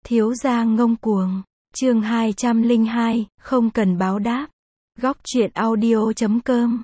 Thiếu gia ngông cuồng. Chương 202, không cần báo đáp. Góc truyện audio.com.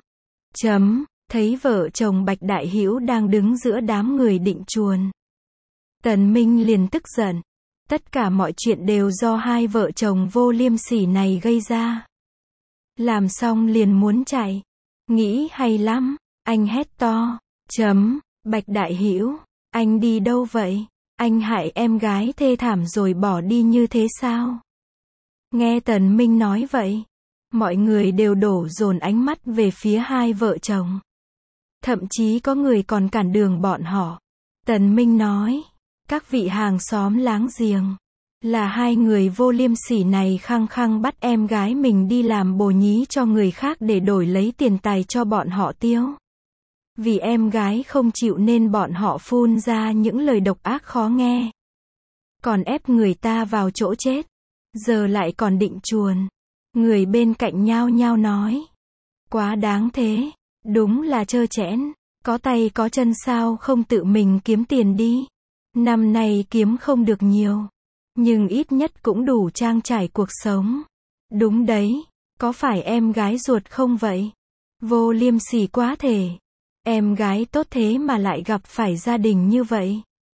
Thấy vợ chồng Bạch Đại Hữu đang đứng giữa đám người định chuồn. Tần Minh liền tức giận. Tất cả mọi chuyện đều do hai vợ chồng vô liêm sỉ này gây ra. Làm xong liền muốn chạy. Nghĩ hay lắm, anh hét to. Bạch Đại Hữu, anh đi đâu vậy? Anh hại em gái thê thảm rồi bỏ đi như thế sao? Nghe Tần Minh nói vậy, mọi người đều đổ dồn ánh mắt về phía hai vợ chồng. Thậm chí có người còn cản đường bọn họ. Tần Minh nói, các vị hàng xóm láng giềng, là hai người vô liêm sỉ này khăng khăng bắt em gái mình đi làm bồ nhí cho người khác để đổi lấy tiền tài cho bọn họ tiêu. Vì em gái không chịu nên bọn họ phun ra những lời độc ác khó nghe. Còn ép người ta vào chỗ chết. Giờ lại còn định chuồn. Người bên cạnh nhao nhao nói. Quá đáng thế. Đúng là trơ trẽn. Có tay có chân sao không tự mình kiếm tiền đi. Năm nay kiếm không được nhiều. Nhưng ít nhất cũng đủ trang trải cuộc sống. Đúng đấy. Có phải em gái ruột không vậy? Vô liêm sỉ quá thể. Em gái tốt thế mà lại gặp phải gia đình như vậy.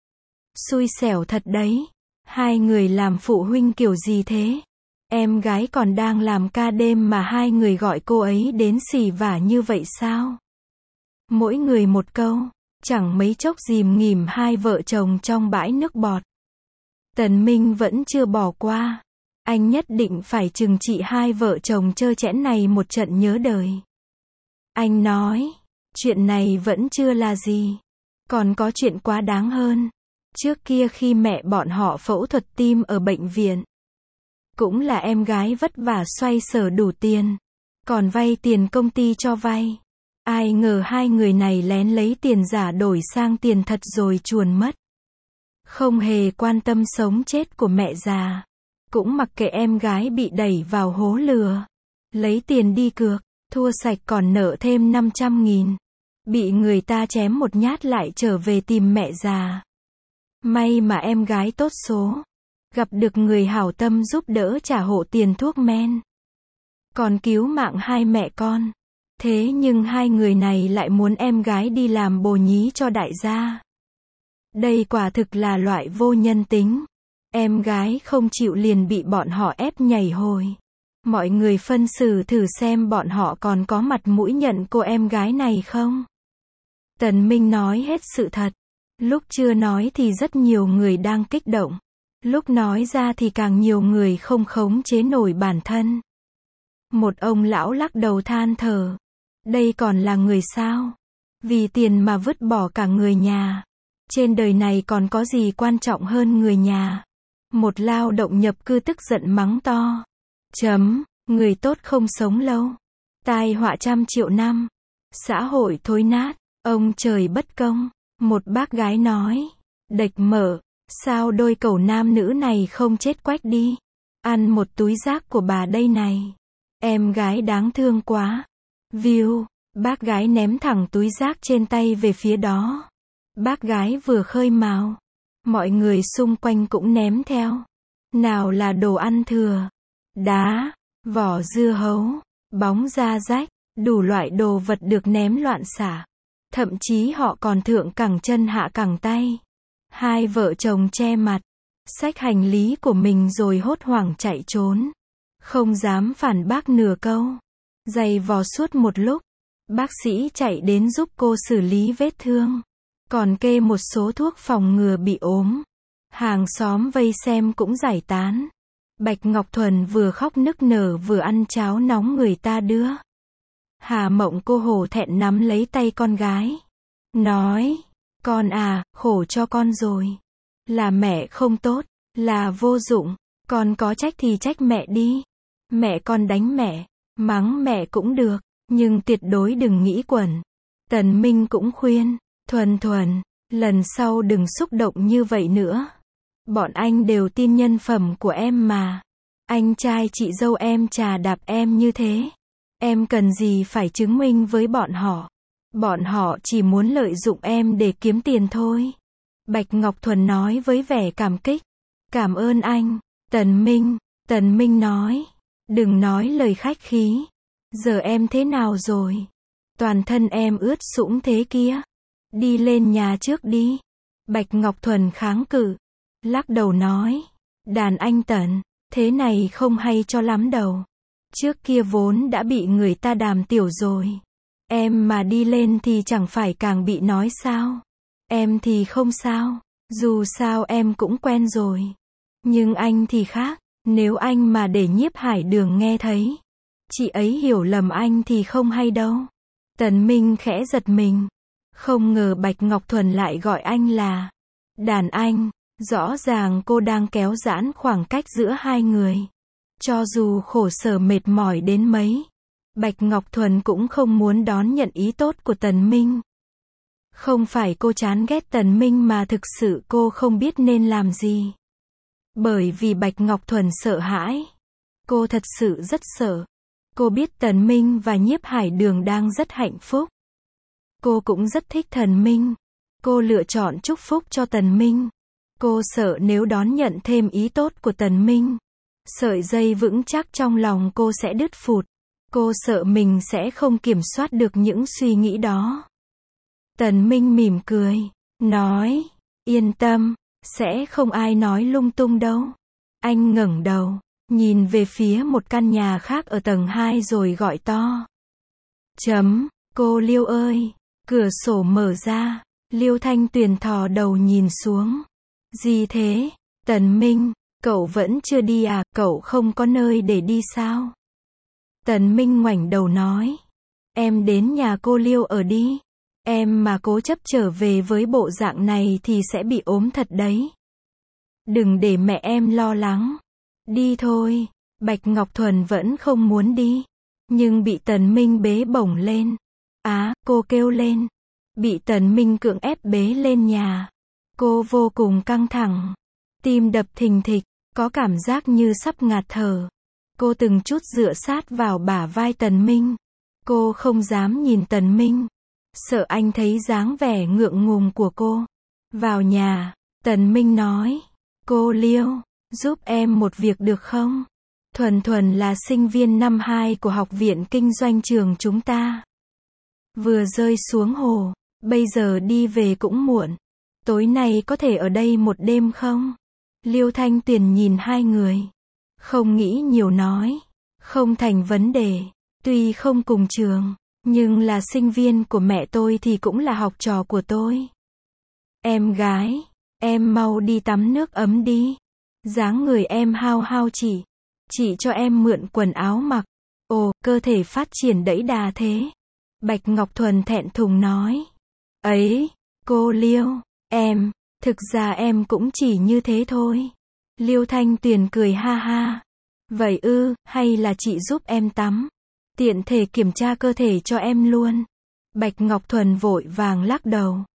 Xui xẻo thật đấy. Hai người làm phụ huynh kiểu gì thế? Em gái còn đang làm ca đêm mà hai người gọi cô ấy đến xỉ vả như vậy sao? Mỗi người một câu, chẳng mấy chốc dìm nghỉm hai vợ chồng trong bãi nước bọt. Tần Minh vẫn chưa bỏ qua. Anh nhất định phải trừng trị hai vợ chồng trơ trẽn này một trận nhớ đời. Anh nói, chuyện này vẫn chưa là gì. Còn có chuyện quá đáng hơn. Trước kia khi mẹ bọn họ phẫu thuật tim ở bệnh viện. Cũng là em gái vất vả xoay sở đủ tiền. Còn vay tiền công ty cho vay. Ai ngờ hai người này lén lấy tiền giả đổi sang tiền thật rồi chuồn mất. Không hề quan tâm sống chết của mẹ già. Cũng mặc kệ em gái bị đẩy vào hố lừa. Lấy tiền đi cược, thua sạch còn nợ thêm 500.000. Bị người ta chém một nhát lại trở về tìm mẹ già. May mà em gái tốt số. Gặp được người hảo tâm giúp đỡ trả hộ tiền thuốc men. Còn cứu mạng hai mẹ con. Thế nhưng hai người này lại muốn em gái đi làm bồ nhí cho đại gia. Đây quả thực là loại vô nhân tính. Em gái không chịu liền bị bọn họ ép nhảy hồi. Mọi người phân xử thử xem bọn họ còn có mặt mũi nhận cô em gái này không? Tần Minh nói hết sự thật. Lúc chưa nói thì rất nhiều người đang kích động. Lúc nói ra thì càng nhiều người không khống chế nổi bản thân. Một ông lão lắc đầu than thở. Đây còn là người sao? Vì tiền mà vứt bỏ cả người nhà. Trên đời này còn có gì quan trọng hơn người nhà? Một lao động nhập cư tức giận mắng to. Người tốt không sống lâu. Tai họa trăm triệu năm. Xã hội thối nát. Ông trời bất công. Một bác gái nói. Đệch mở. Sao đôi cẩu nam nữ này không chết quách đi? Ăn một túi rác của bà đây này. Em gái đáng thương quá. View. Bác gái ném thẳng túi rác trên tay về phía đó. Bác gái vừa khơi mào. Mọi người xung quanh cũng ném theo. Nào là đồ ăn thừa. Đá. Vỏ dưa hấu. Bóng da rách. Đủ loại đồ vật được ném loạn xả. Thậm chí họ còn thượng cẳng chân hạ cẳng tay. Hai vợ chồng che mặt. Xách hành lý của mình rồi hốt hoảng chạy trốn. Không dám phản bác nửa câu. Giày vò suốt một lúc. Bác sĩ chạy đến giúp cô xử lý vết thương. Còn kê một số thuốc phòng ngừa bị ốm. Hàng xóm vây xem cũng giải tán. Bạch Ngọc Thuần vừa khóc nức nở vừa ăn cháo nóng người ta đưa. Hà Mộng cô hổ thẹn nắm lấy tay con gái. Nói, con à, khổ cho con rồi. Là mẹ không tốt, là vô dụng. Con có trách thì trách mẹ đi. Mẹ con đánh mẹ, mắng mẹ cũng được. Nhưng tuyệt đối đừng nghĩ quẩn. Tần Minh cũng khuyên. Thuần, lần sau đừng xúc động như vậy nữa. Bọn anh đều tin nhân phẩm của em mà. Anh trai chị dâu em chà đạp em như thế. Em cần gì phải chứng minh với bọn họ. Bọn họ chỉ muốn lợi dụng em để kiếm tiền thôi. Bạch Ngọc Thuần nói với vẻ cảm kích. Cảm ơn anh, Tần Minh. Tần Minh nói. Đừng nói lời khách khí. Giờ em thế nào rồi? Toàn thân em ướt sũng thế kia. Đi lên nhà trước đi. Bạch Ngọc Thuần kháng cự. Lắc đầu nói. Đàn anh Tần, thế này không hay cho lắm đâu. Trước kia vốn đã bị người ta đàm tiểu rồi. Em mà đi lên thì chẳng phải càng bị nói sao? Em thì không sao. Dù sao em cũng quen rồi. Nhưng anh thì khác. Nếu anh mà để Nhiếp Hải Đường nghe thấy, chị ấy hiểu lầm anh thì không hay đâu. Tần Minh khẽ giật mình. Không ngờ Bạch Ngọc Thuần lại gọi anh là đàn anh. Rõ ràng cô đang kéo giãn khoảng cách giữa hai người. Cho dù khổ sở mệt mỏi đến mấy, Bạch Ngọc Thuần cũng không muốn đón nhận ý tốt của Tần Minh. Không phải cô chán ghét Tần Minh mà thực sự cô không biết nên làm gì. Bởi vì Bạch Ngọc Thuần sợ hãi. Cô thật sự rất sợ. Cô biết Tần Minh và Nhiếp Hải Đường đang rất hạnh phúc. Cô cũng rất thích Tần Minh. Cô lựa chọn chúc phúc cho Tần Minh. Cô sợ nếu đón nhận thêm ý tốt của Tần Minh, sợi dây vững chắc trong lòng cô sẽ đứt phụt. Cô sợ mình sẽ không kiểm soát được những suy nghĩ đó. Tần Minh mỉm cười, nói, yên tâm, sẽ không ai nói lung tung đâu. Anh ngẩng đầu, nhìn về phía một căn nhà khác ở tầng 2 rồi gọi to. Cô Liêu ơi, cửa sổ mở ra, Liêu Thanh Tuyền thò đầu nhìn xuống. Gì thế? Tần Minh, cậu vẫn chưa đi à, cậu không có nơi để đi sao? Tần Minh ngoảnh đầu nói. Em đến nhà cô Liêu ở đi. Em mà cố chấp trở về với bộ dạng này thì sẽ bị ốm thật đấy. Đừng để mẹ em lo lắng. Đi thôi. Bạch Ngọc Thuần vẫn không muốn đi. Nhưng bị Tần Minh bế bổng lên. Cô kêu lên. Bị Tần Minh cưỡng ép bế lên nhà. Cô vô cùng căng thẳng. Tim đập thình thịch, có cảm giác như sắp ngạt thở. Cô từng chút dựa sát vào bả vai Tần Minh. Cô không dám nhìn Tần Minh. Sợ anh thấy dáng vẻ ngượng ngùng của cô. Vào nhà, Tần Minh nói. Cô Liêu, giúp em một việc được không? Thuần Thuần là sinh viên năm 2 của Học viện Kinh doanh trường chúng ta. Vừa rơi xuống hồ, bây giờ đi về cũng muộn. Tối nay có thể ở đây một đêm không? Liêu Thanh Tuyền nhìn hai người. Không nghĩ nhiều nói. Không thành vấn đề. Tuy không cùng trường, nhưng là sinh viên của mẹ tôi thì cũng là học trò của tôi. Em gái, em mau đi tắm nước ấm đi. Dáng người em hao hao chị cho em mượn quần áo mặc. Ồ, cơ thể phát triển đẫy đà thế. Bạch Ngọc Thuần thẹn thùng nói. Ấy, cô Liêu, thực ra em cũng chỉ như thế thôi. Liêu Thanh Tuyền cười ha ha. Vậy hay là chị giúp em tắm? Tiện thể kiểm tra cơ thể cho em luôn. Bạch Ngọc Thuần vội vàng lắc đầu.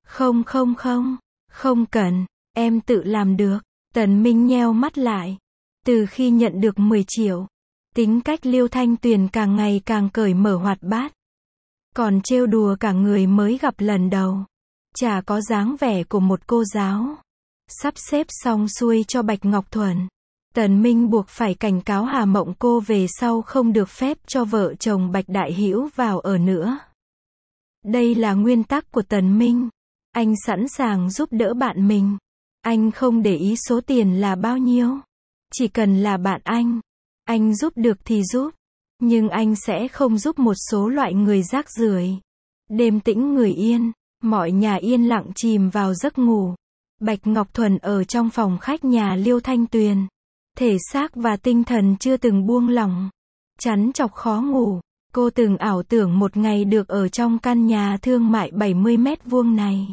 Không cần, em tự làm được. Tần Minh nheo mắt lại. Từ khi nhận được 10 triệu, tính cách Liêu Thanh Tuyền càng ngày càng cởi mở hoạt bát. Còn trêu đùa cả người mới gặp lần đầu. Chả có dáng vẻ của một cô giáo. Sắp xếp xong xuôi cho Bạch Ngọc Thuần. Tần Minh buộc phải cảnh cáo Hà Mộng cô về sau không được phép cho vợ chồng Bạch Đại Hữu vào ở nữa. Đây là nguyên tắc của Tần Minh. Anh sẵn sàng giúp đỡ bạn mình. Anh không để ý số tiền là bao nhiêu. Chỉ cần là bạn anh giúp được thì giúp. Nhưng anh sẽ không giúp một số loại người rác rưởi. Đêm tĩnh người yên, mọi nhà yên lặng chìm vào giấc ngủ. Bạch Ngọc Thuần ở trong phòng khách nhà Liêu Thanh Tuyền. Thể xác và tinh thần chưa từng buông lỏng. Chắn chọc khó ngủ. Cô từng ảo tưởng một ngày được ở trong căn nhà thương mại 70 mét vuông này.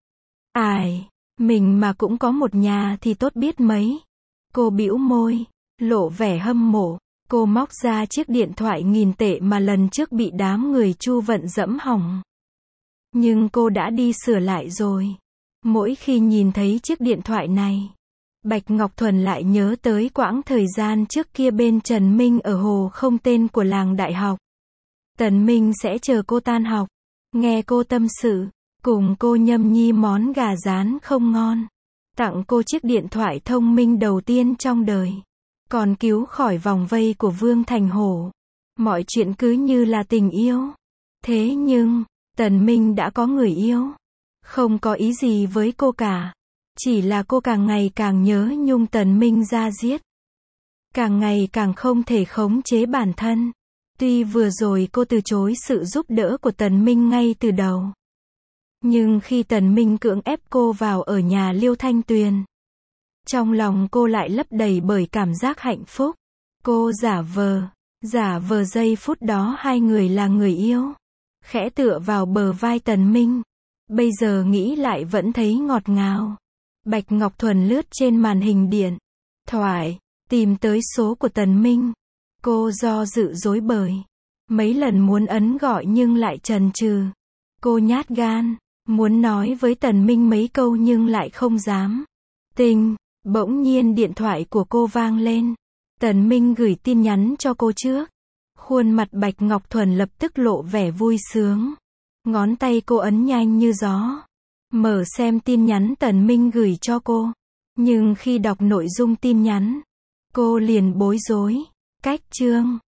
Mình mà cũng có một nhà thì tốt biết mấy. Cô bĩu môi, lộ vẻ hâm mộ. Cô móc ra chiếc điện thoại 1000 tệ mà lần trước bị đám người Chu Vận dẫm hỏng. Nhưng cô đã đi sửa lại rồi. Mỗi khi nhìn thấy chiếc điện thoại này, Bạch Ngọc Thuần lại nhớ tới quãng thời gian trước kia bên Trần Minh ở hồ không tên của làng đại học. Tần Minh sẽ chờ cô tan học, nghe cô tâm sự, cùng cô nhâm nhi món gà rán không ngon. tặng cô chiếc điện thoại thông minh đầu tiên trong đời, còn cứu khỏi vòng vây của Vương Thành Hổ. Mọi chuyện cứ như là tình yêu. Thế nhưng, Tần Minh đã có người yêu. Không có ý gì với cô cả. Chỉ là cô càng ngày càng nhớ nhung Tần Minh ra giết. Càng ngày càng không thể khống chế bản thân. Tuy vừa rồi cô từ chối sự giúp đỡ của Tần Minh ngay từ đầu. Nhưng khi Tần Minh cưỡng ép cô vào ở nhà Liêu Thanh Tuyền, trong lòng cô lại lấp đầy bởi cảm giác hạnh phúc. Cô giả vờ giây phút đó hai người là người yêu. Khẽ tựa vào bờ vai Tần Minh. Bây giờ nghĩ lại vẫn thấy ngọt ngào. Bạch Ngọc Thuần lướt trên màn hình điện thoại, tìm tới số của Tần Minh. Cô do dự dối bời. Mấy lần muốn ấn gọi nhưng lại chần chừ. Cô nhát gan, muốn nói với Tần Minh mấy câu nhưng lại không dám. Bỗng nhiên điện thoại của cô vang lên. Tần Minh gửi tin nhắn cho cô trước. Khuôn mặt Bạch Ngọc Thuần lập tức lộ vẻ vui sướng. Ngón tay cô ấn nhanh như gió. Mở xem tin nhắn Tần Minh gửi cho cô. Nhưng khi đọc nội dung tin nhắn, cô liền bối rối. Cách chương